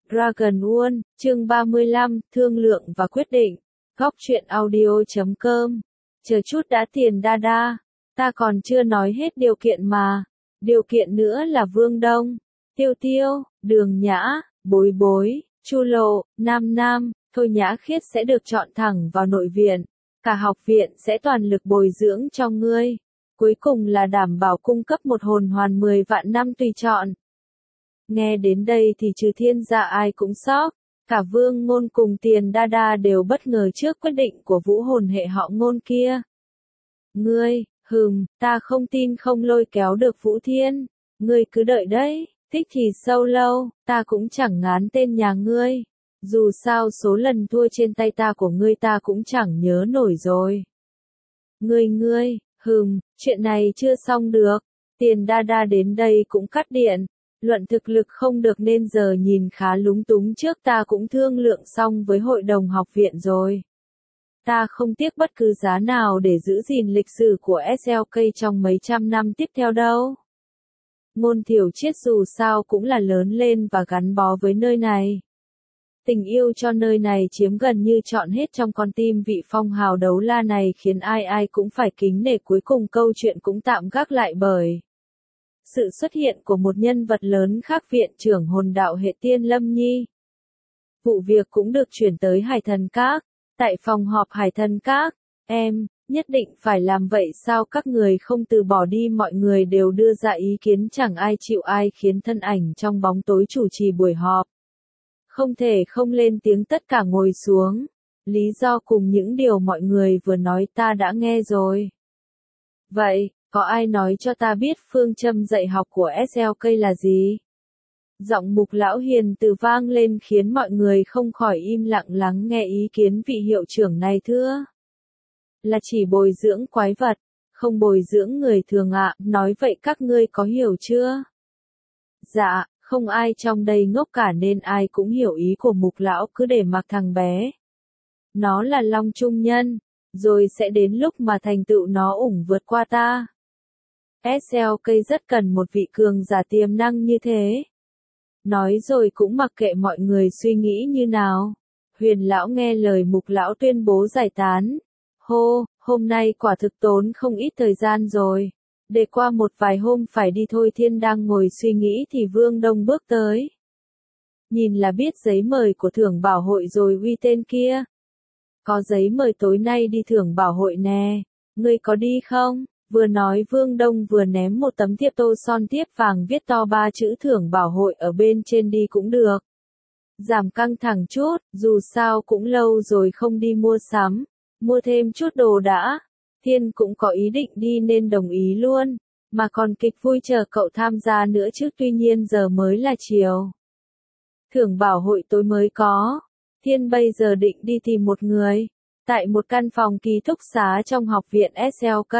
Dragon World, chương 35, thương lượng và quyết định. Góc truyện audio.com. Chờ chút đã tiền đa, ta còn chưa nói hết điều kiện mà. Điều kiện nữa là Vương Đông, Tiêu Tiêu, Đường Nhã, Bối Bối, Chu Lộ, Nam Nam, Thôi Nhã Khiết sẽ được chọn thẳng vào nội viện. Cả học viện sẽ toàn lực bồi dưỡng cho ngươi. Cuối cùng là đảm bảo cung cấp một hồn hoàn 10 vạn năm tùy chọn. Nghe đến đây thì trừ Thiên Dạ ai cũng sốc, cả Vương Ngôn cùng Tiền Đa đều bất ngờ trước quyết định của vũ hồn hệ họ Ngôn kia. Ngươi, ta không tin không lôi kéo được Vũ Thiên, ngươi cứ đợi đấy, thích thì sâu lâu, ta cũng chẳng ngán tên nhà ngươi. Dù sao số lần thua trên tay ta của ngươi ta cũng chẳng nhớ nổi rồi. Ngươi, chuyện này chưa xong được. Tiền Đa đến đây cũng cắt điện. Luận thực lực không được nên giờ nhìn khá lúng túng, trước ta cũng thương lượng xong với hội đồng học viện rồi. Ta không tiếc bất cứ giá nào để giữ gìn lịch sử của SLK trong mấy trăm năm tiếp theo đâu. Ngôn Thiểu Triết dù sao cũng là lớn lên và gắn bó với nơi này. Tình yêu cho nơi này chiếm gần như trọn hết trong con tim vị phong hào đấu la này, khiến ai cũng phải kính nể. Cuối cùng câu chuyện cũng tạm gác lại bởi sự xuất hiện của một nhân vật lớn khác, viện trưởng hồn đạo hệ Tiên Lâm Nhi. Vụ việc cũng được chuyển tới Hải Thần Các. Tại phòng họp Hải Thần Các, em, nhất định phải làm vậy sao, các người không từ bỏ đi, mọi người đều đưa ra ý kiến, chẳng ai chịu ai khiến thân ảnh trong bóng tối chủ trì buổi họp. Không thể không lên tiếng, tất cả ngồi xuống. Lý do cùng những điều mọi người vừa nói ta đã nghe rồi. Vậy, có ai nói cho ta biết phương châm dạy học của SLK là gì? Giọng Mục Lão hiền từ vang lên khiến mọi người không khỏi im lặng lắng nghe ý kiến vị hiệu trưởng này. Thưa là chỉ bồi dưỡng quái vật, không bồi dưỡng người thường ạ. Nói vậy các ngươi có hiểu chưa? Dạ, không ai trong đây ngốc cả nên ai cũng hiểu ý của Mục Lão, cứ để mặc thằng bé. Nó là Long Trung Nhân, rồi sẽ đến lúc mà thành tựu nó vượt qua ta. SLK rất cần một vị cường giả tiềm năng như thế. Nói rồi cũng mặc kệ mọi người suy nghĩ như nào. Huyền Lão nghe lời Mục Lão tuyên bố giải tán. Hôm nay quả thực tốn không ít thời gian rồi. Để qua một vài hôm phải đi thôi. Thiên đang ngồi suy nghĩ thì Vương Đông bước tới. Nhìn là biết giấy mời của thưởng bảo hội rồi. Uy tên kia. Có giấy mời tối nay đi thưởng bảo hội nè. Ngươi có đi không? Vừa nói Vương Đông vừa ném một tấm thiệp tô son thiếp vàng viết to 3 chữ thưởng bảo hội ở bên trên. Đi cũng được. Giảm căng thẳng chút, dù sao cũng lâu rồi không đi mua sắm. Mua thêm chút đồ đã. Thiên cũng có ý định đi nên đồng ý luôn. Mà còn kịch vui chờ cậu tham gia nữa chứ, tuy nhiên giờ mới là chiều. Thưởng bảo hội tối mới có. Thiên bây giờ định đi tìm một người. Tại một căn phòng ký túc xá trong học viện SLK.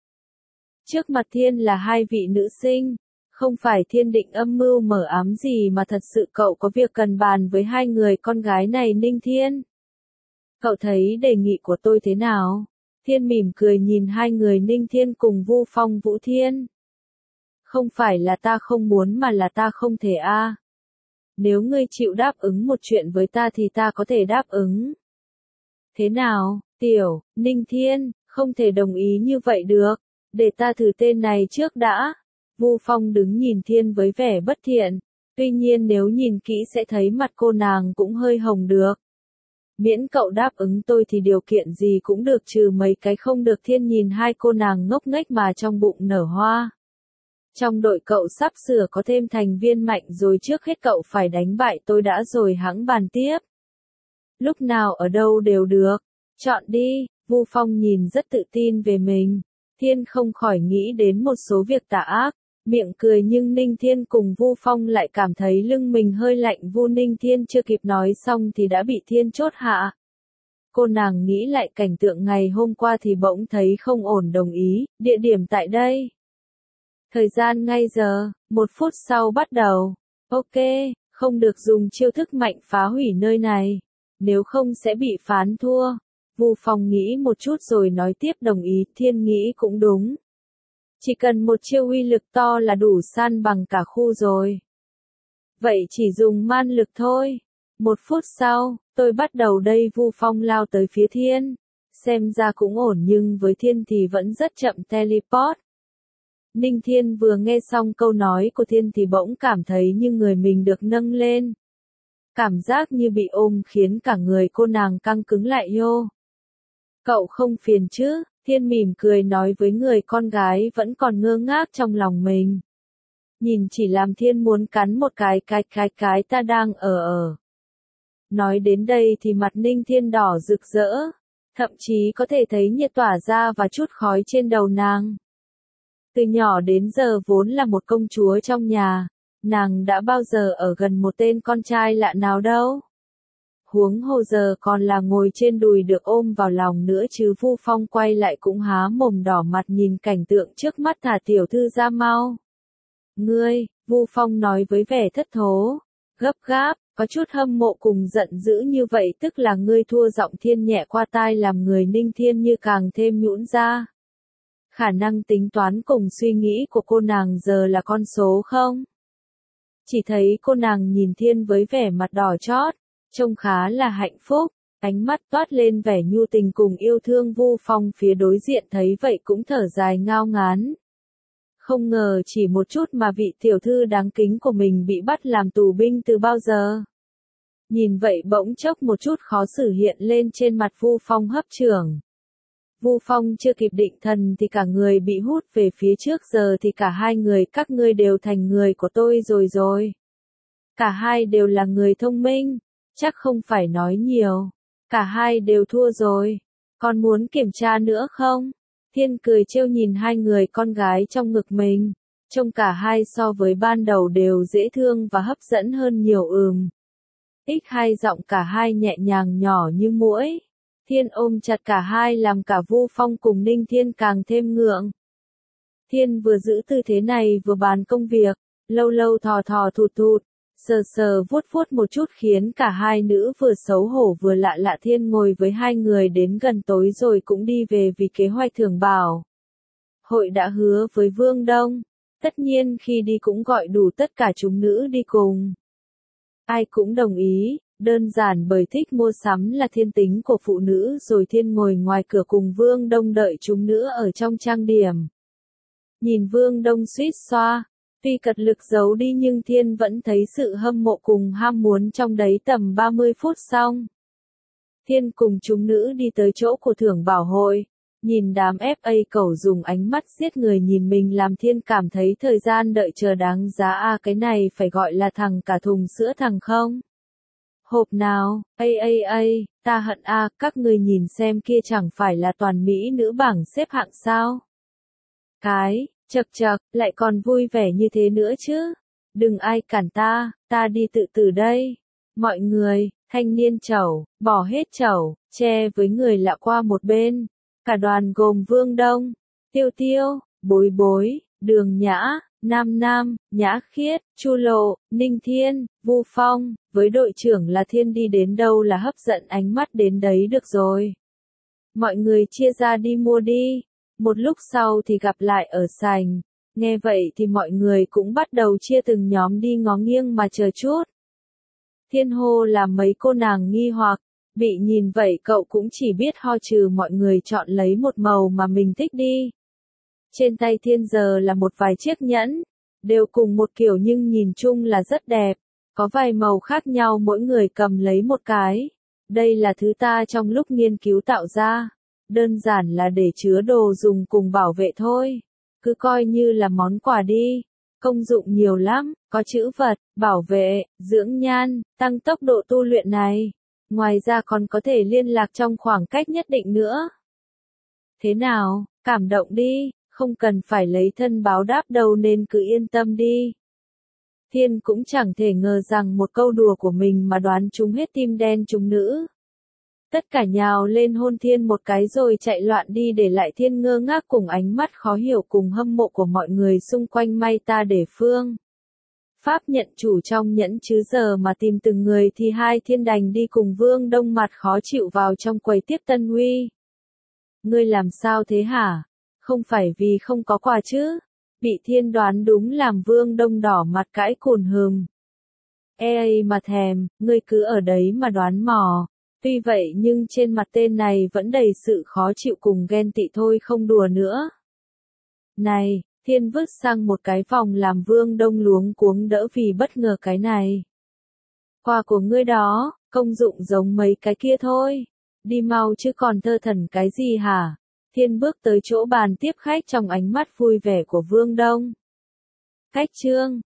Trước mặt Thiên là hai vị nữ sinh. Không phải Thiên định âm mưu mở ám gì mà thật sự cậu có việc cần bàn với hai người con gái này. Ninh Thiên, cậu thấy đề nghị của tôi thế nào? Thiên mỉm cười nhìn hai người Ninh Thiên cùng Vu Phong Vũ Thiên. Không phải là ta không muốn mà là ta không thể a. Nếu ngươi chịu đáp ứng một chuyện với ta thì ta có thể đáp ứng. Thế nào, Tiểu, Ninh Thiên, không thể đồng ý như vậy được. Để ta thử tên này trước đã. Vu Phong đứng nhìn Thiên với vẻ bất thiện. Tuy nhiên nếu nhìn kỹ sẽ thấy mặt cô nàng cũng hơi hồng được. Miễn cậu đáp ứng tôi thì điều kiện gì cũng được, trừ mấy cái không được. Thiên nhìn hai cô nàng ngốc nghếch mà trong bụng nở hoa. Trong đội cậu sắp sửa có thêm thành viên mạnh rồi, trước hết cậu phải đánh bại tôi đã rồi hẵng bàn tiếp. Lúc nào ở đâu đều được. Chọn đi. Vu Phong nhìn rất tự tin về mình. Thiên không khỏi nghĩ đến một số việc tà ác. Miệng cười nhưng Ninh Thiên cùng Vu Phong lại cảm thấy lưng mình hơi lạnh. Ninh Thiên chưa kịp nói xong thì đã bị Thiên chốt hạ. Cô nàng nghĩ lại cảnh tượng ngày hôm qua thì bỗng thấy không ổn, đồng ý. Địa điểm tại đây. Thời gian ngay giờ, 1 phút sau bắt đầu. Ok, không được dùng chiêu thức mạnh phá hủy nơi này. Nếu không sẽ bị phán thua. Vu Phong nghĩ một chút rồi nói tiếp, đồng ý. Thiên nghĩ cũng đúng. Chỉ cần một chiêu uy lực to là đủ san bằng cả khu rồi. Vậy chỉ dùng man lực thôi. 1 phút sau, tôi bắt đầu đây Vu Phong lao tới phía Thiên. Xem ra cũng ổn nhưng với Thiên thì vẫn rất chậm teleport. Ninh Thiên vừa nghe xong câu nói của Thiên thì bỗng cảm thấy như người mình được nâng lên. Cảm giác như bị ôm khiến cả người cô nàng căng cứng lại nhô. Cậu không phiền chứ? Thiên mỉm cười nói với người con gái vẫn còn ngơ ngác trong lòng mình. Nhìn chỉ làm Thiên muốn cắn một cái ta đang ở. Nói đến đây thì mặt Ninh Thiên đỏ rực rỡ. Thậm chí có thể thấy nhiệt tỏa ra và chút khói trên đầu nàng. Từ nhỏ đến giờ vốn là một công chúa trong nhà, nàng đã bao giờ ở gần một tên con trai lạ nào đâu. Huống hồ giờ còn là ngồi trên đùi được ôm vào lòng nữa chứ. Vu Phong quay lại cũng há mồm đỏ mặt nhìn cảnh tượng trước mắt. Thả tiểu thư ra mau. Ngươi, Vu Phong nói với vẻ thất thố, gấp gáp, có chút hâm mộ cùng giận dữ như vậy tức là ngươi thua. Giọng Thiên nhẹ qua tai làm người Ninh Thiên như càng thêm nhũn ra. Khả năng tính toán cùng suy nghĩ của cô nàng giờ là con số không? Chỉ thấy cô nàng nhìn Thiên với vẻ mặt đỏ chót, trông khá là hạnh phúc, ánh mắt toát lên vẻ nhu tình cùng yêu thương. Vu Phong phía đối diện thấy vậy cũng thở dài ngao ngán. Không ngờ chỉ một chút mà vị tiểu thư đáng kính của mình bị bắt làm tù binh từ bao giờ. Nhìn vậy bỗng chốc một chút khó xử hiện lên trên mặt Vu Phong hấp trưởng. Vu Phong chưa kịp định thần thì cả người bị hút về phía trước. Giờ thì cả hai người các ngươi đều thành người của tôi rồi. Cả hai đều là người thông minh, chắc không phải nói nhiều. Cả hai đều thua rồi. Còn muốn kiểm tra nữa không? Thiên cười trêu nhìn hai người con gái trong ngực mình. Trông cả hai so với ban đầu đều dễ thương và hấp dẫn hơn nhiều. X2 giọng cả hai nhẹ nhàng nhỏ như muỗi. Thiên ôm chặt cả hai làm cả Vu Phong cùng Ninh Thiên càng thêm ngượng. Thiên vừa giữ tư thế này vừa bàn công việc, lâu lâu thò thò thụt thụt, sờ vuốt vuốt một chút khiến cả hai nữ vừa xấu hổ vừa lạ lạ. Thiên ngồi với hai người đến gần tối rồi cũng đi về vì kế hoạch thường bảo. Hội đã hứa với Vương Đông, tất nhiên khi đi cũng gọi đủ tất cả chúng nữ đi cùng. Ai cũng đồng ý. Đơn giản bởi thích mua sắm là thiên tính của phụ nữ rồi. Thiên ngồi ngoài cửa cùng Vương Đông đợi chúng nữ ở trong trang điểm. Nhìn Vương Đông suýt xoa, tuy cật lực giấu đi nhưng Thiên vẫn thấy sự hâm mộ cùng ham muốn trong đấy. Tầm 30 phút xong, Thiên cùng chúng nữ đi tới chỗ của thưởng bảo hội. Nhìn đám FA cẩu dùng ánh mắt giết người nhìn mình làm Thiên cảm thấy thời gian đợi chờ đáng giá. Cái này phải gọi là thằng cả thùng sữa thằng không? Hộp nào, ta hận các ngươi nhìn xem kia chẳng phải là toàn mỹ nữ bảng xếp hạng sao? Chậc, lại còn vui vẻ như thế nữa chứ? Đừng ai cản ta đi tự tử đây. Mọi người, thanh niên chẩu, bỏ hết chẩu, che với người lạ qua một bên. Cả đoàn gồm Vương Đông, Tiêu, Bối, Đường Nhã, Nam, Nhã Khiết, Chu Lộ, Ninh Thiên, Vu Phong, với đội trưởng là Thiên đi đến đâu là hấp dẫn ánh mắt đến đấy được rồi. Mọi người chia ra đi mua đi. Một lúc sau thì gặp lại ở sảnh. Nghe vậy thì mọi người cũng bắt đầu chia từng nhóm đi ngó nghiêng mà chờ chút. Thiên hô làm mấy cô nàng nghi hoặc, bị nhìn vậy cậu cũng chỉ biết ho trừ mọi người chọn lấy một màu mà mình thích đi. Trên tay Thiên giờ là một vài chiếc nhẫn, đều cùng một kiểu nhưng nhìn chung là rất đẹp, có vài màu khác nhau mỗi người cầm lấy một cái. Đây là thứ ta trong lúc nghiên cứu tạo ra, đơn giản là để chứa đồ dùng cùng bảo vệ thôi, cứ coi như là món quà đi. Công dụng nhiều lắm, có trữ vật, bảo vệ, dưỡng nhan, tăng tốc độ tu luyện này. Ngoài ra còn có thể liên lạc trong khoảng cách nhất định nữa. Thế nào, cảm động đi, không cần phải lấy thân báo đáp đâu nên cứ yên tâm đi. Thiên cũng chẳng thể ngờ rằng một câu đùa của mình mà đoán trúng hết tim đen chúng nữ. Tất cả nhào lên hôn Thiên một cái rồi chạy loạn đi để lại Thiên ngơ ngác cùng ánh mắt khó hiểu cùng hâm mộ của mọi người xung quanh. May ta để Phương Pháp nhận chủ trong nhẫn chứ giờ mà tìm từng người thì hai Thiên đành đi cùng Vương Đông mặt khó chịu vào trong quầy tiếp tân huy. Ngươi làm sao thế hả? Không phải vì không có quà chứ? Bị Thiên đoán đúng làm Vương Đông đỏ mặt cãi cùn hừm. Ê mà thèm, ngươi cứ ở đấy mà đoán mò. Tuy vậy nhưng trên mặt tên này vẫn đầy sự khó chịu cùng ghen tị thôi không đùa nữa. Này, Thiên vứt sang một cái vòng làm Vương Đông luống cuống đỡ vì bất ngờ cái này. Quà của ngươi đó, công dụng giống mấy cái kia thôi. Đi mau chứ còn thơ thẩn cái gì hả? Thiên bước tới chỗ bàn tiếp khách trong ánh mắt vui vẻ của Vương Đông. Khách Trương,